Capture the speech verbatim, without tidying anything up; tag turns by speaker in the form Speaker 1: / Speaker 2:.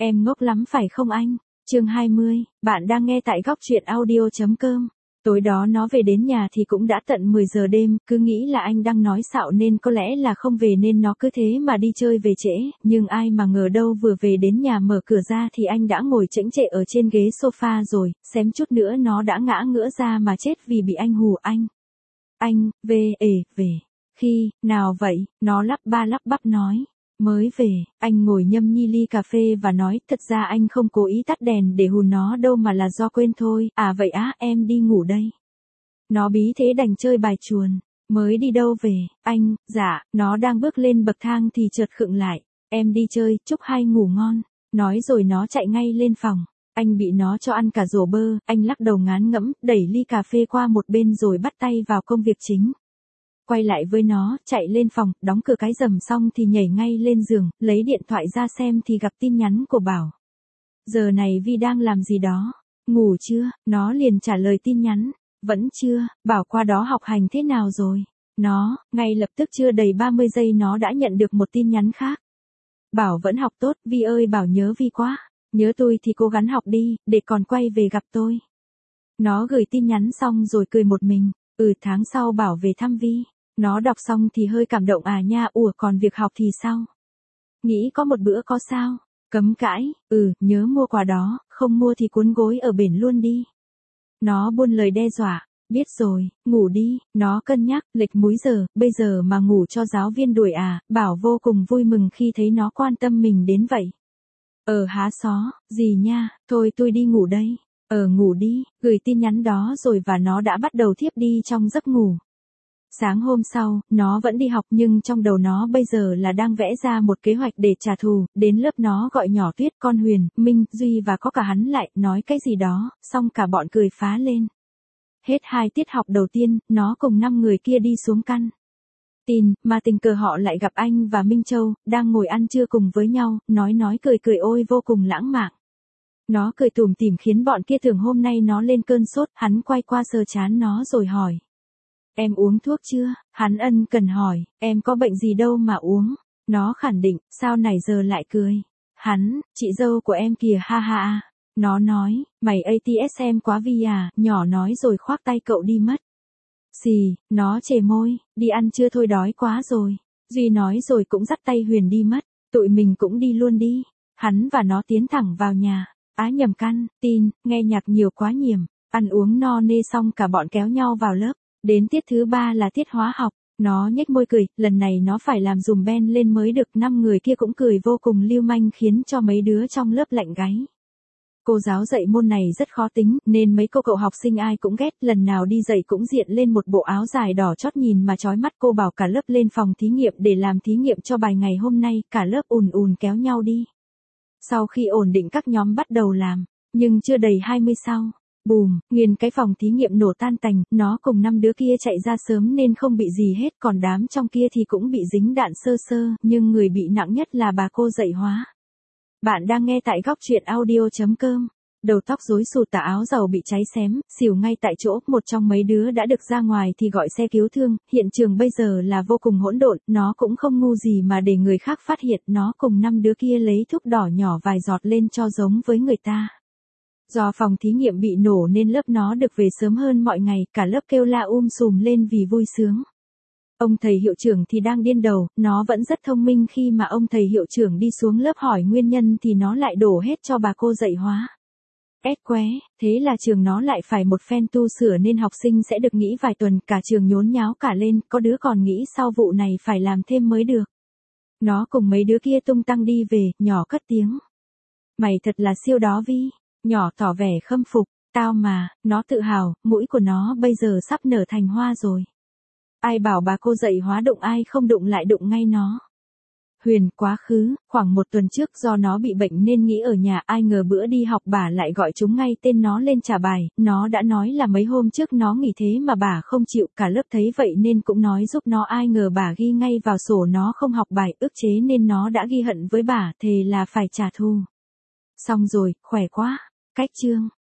Speaker 1: Em ngốc lắm phải không anh? Chương hai mươi, bạn đang nghe tại góc truyện audio chấm com. Tối đó nó về đến nhà thì cũng đã tận mười giờ đêm, cứ nghĩ là anh đang nói xạo nên có lẽ là không về nên nó cứ thế mà đi chơi về trễ, nhưng ai mà ngờ đâu vừa về đến nhà mở cửa ra thì anh đã ngồi chễnh chệ ở trên ghế sofa rồi, xém chút nữa nó đã ngã ngửa ra mà chết vì bị anh hù anh. Anh, về, ề, về. Khi, nào vậy, nó lắp ba lắp bắp nói. Mới về, anh ngồi nhâm nhi ly cà phê và nói, thật ra anh không cố ý tắt đèn để hù nó đâu mà là do quên thôi, à vậy á, em đi ngủ đây. Nó bí thế đành chơi bài chuồn, mới đi đâu về, anh, dạ, nó đang bước lên bậc thang thì chợt khựng lại, em đi chơi, chúc hai ngủ ngon, nói rồi nó chạy ngay lên phòng. Anh bị nó cho ăn cả rổ bơ, anh lắc đầu ngán ngẫm, đẩy ly cà phê qua một bên rồi bắt tay vào công việc chính. Quay lại với nó, chạy lên phòng, đóng cửa cái rầm xong thì nhảy ngay lên giường, lấy điện thoại ra xem thì gặp tin nhắn của Bảo. Giờ này Vi đang làm gì đó? Ngủ chưa? Nó liền trả lời tin nhắn. Vẫn chưa, Bảo qua đó học hành thế nào rồi? Nó, ngay lập tức chưa đầy ba mươi giây nó đã nhận được một tin nhắn khác. Bảo vẫn học tốt, Vi ơi Bảo nhớ Vi quá. Nhớ tôi thì cố gắng học đi, để còn quay về gặp tôi. Nó gửi tin nhắn xong rồi cười một mình. Ừ, tháng sau Bảo về thăm Vi. Nó đọc xong thì hơi cảm động à nha, ủa còn việc học thì sao? Nghĩ có một bữa có sao? Cấm cãi, ừ, nhớ mua quà đó, không mua thì cuốn gối ở bển luôn đi. Nó buôn lời đe dọa, biết rồi, ngủ đi, nó cân nhắc, lệch múi giờ, bây giờ mà ngủ cho giáo viên đuổi à, Bảo vô cùng vui mừng khi thấy nó quan tâm mình đến vậy. Ờ há xó, gì nha, thôi tôi đi ngủ đây. Ờ ngủ đi, gửi tin nhắn đó rồi và nó đã bắt đầu thiếp đi trong giấc ngủ. Sáng hôm sau, nó vẫn đi học nhưng trong đầu nó bây giờ là đang vẽ ra một kế hoạch để trả thù, đến lớp nó gọi nhỏ Tuyết, con Huyền, Minh, Duy và có cả hắn lại, nói cái gì đó, xong cả bọn cười phá lên. Hết hai tiết học đầu tiên, nó cùng năm người kia đi xuống căn tin, mà tình cờ họ lại gặp anh và Minh Châu, đang ngồi ăn trưa cùng với nhau, nói nói cười cười ôi vô cùng lãng mạn. Nó cười tủm tỉm khiến bọn kia tưởng hôm nay nó lên cơn sốt, hắn quay qua sờ trán nó rồi hỏi. Em uống thuốc chưa? Hắn ân cần hỏi, em có bệnh gì đâu mà uống. Nó khẳng định, sao nãy giờ lại cười. Hắn, chị dâu của em kìa ha ha. Nó nói, mày a tê ét em quá Vi à, nhỏ nói rồi khoác tay cậu đi mất. Xì, nó chề môi, đi ăn trưa thôi đói quá rồi. Duy nói rồi cũng dắt tay Huyền đi mất, tụi mình cũng đi luôn đi. Hắn và nó tiến thẳng vào nhà, á nhầm căn, tin, nghe nhạc nhiều quá nhiềm, ăn uống no nê xong cả bọn kéo nhau vào lớp. Đến tiết thứ ba là tiết hóa học, nó nhếch môi cười, lần này nó phải làm dùm ben lên mới được, năm người kia cũng cười vô cùng lưu manh khiến cho mấy đứa trong lớp lạnh gáy. Cô giáo dạy môn này rất khó tính, nên mấy cô cậu học sinh ai cũng ghét, lần nào đi dạy cũng diện lên một bộ áo dài đỏ chót nhìn mà chói mắt. Cô bảo cả lớp lên phòng thí nghiệm để làm thí nghiệm cho bài ngày hôm nay, cả lớp ùn ùn kéo nhau đi. Sau khi ổn định các nhóm bắt đầu làm, nhưng chưa đầy hai mươi sau. Bùm, nghiền cái phòng thí nghiệm nổ tan tành, nó cùng năm đứa kia chạy ra sớm nên không bị gì hết, còn đám trong kia thì cũng bị dính đạn sơ sơ, nhưng người bị nặng nhất là bà cô dạy hóa. Bạn đang nghe tại góc truyện audio chấm com. Đầu tóc rối xù, tà áo dầu bị cháy xém, xỉu ngay tại chỗ, một trong mấy đứa đã được ra ngoài thì gọi xe cứu thương, hiện trường bây giờ là vô cùng hỗn độn, nó cũng không ngu gì mà để người khác phát hiện, nó cùng năm đứa kia lấy thuốc đỏ nhỏ vài giọt lên cho giống với người ta. Do phòng thí nghiệm bị nổ nên lớp nó được về sớm hơn mọi ngày, cả lớp kêu la um sùm lên vì vui sướng. Ông thầy hiệu trưởng thì đang điên đầu, nó vẫn rất thông minh, khi mà ông thầy hiệu trưởng đi xuống lớp hỏi nguyên nhân thì nó lại đổ hết cho bà cô dạy hóa. Ét qué, thế là trường nó lại phải một phen tu sửa nên học sinh sẽ được nghỉ vài tuần, cả trường nhốn nháo cả lên, có đứa còn nghĩ sau vụ này phải làm thêm mới được. Nó cùng mấy đứa kia tung tăng đi về, nhỏ cất tiếng. Mày thật là siêu đó Vi. Nhỏ tỏ vẻ khâm phục, tao mà, nó tự hào, mũi của nó bây giờ sắp nở thành hoa rồi. Ai bảo bà cô dạy hóa đụng ai không đụng lại đụng ngay nó. Huyền, quá khứ, khoảng một tuần trước do nó bị bệnh nên nghỉ ở nhà, ai ngờ bữa đi học bà lại gọi chúng ngay tên nó lên trả bài, nó đã nói là mấy hôm trước nó nghỉ thế mà bà không chịu, cả lớp thấy vậy nên cũng nói giúp nó, ai ngờ bà ghi ngay vào sổ nó không học bài, ức chế nên nó đã ghi hận với bà, thề là phải trả thù. Xong rồi, khỏe quá. Cách chương,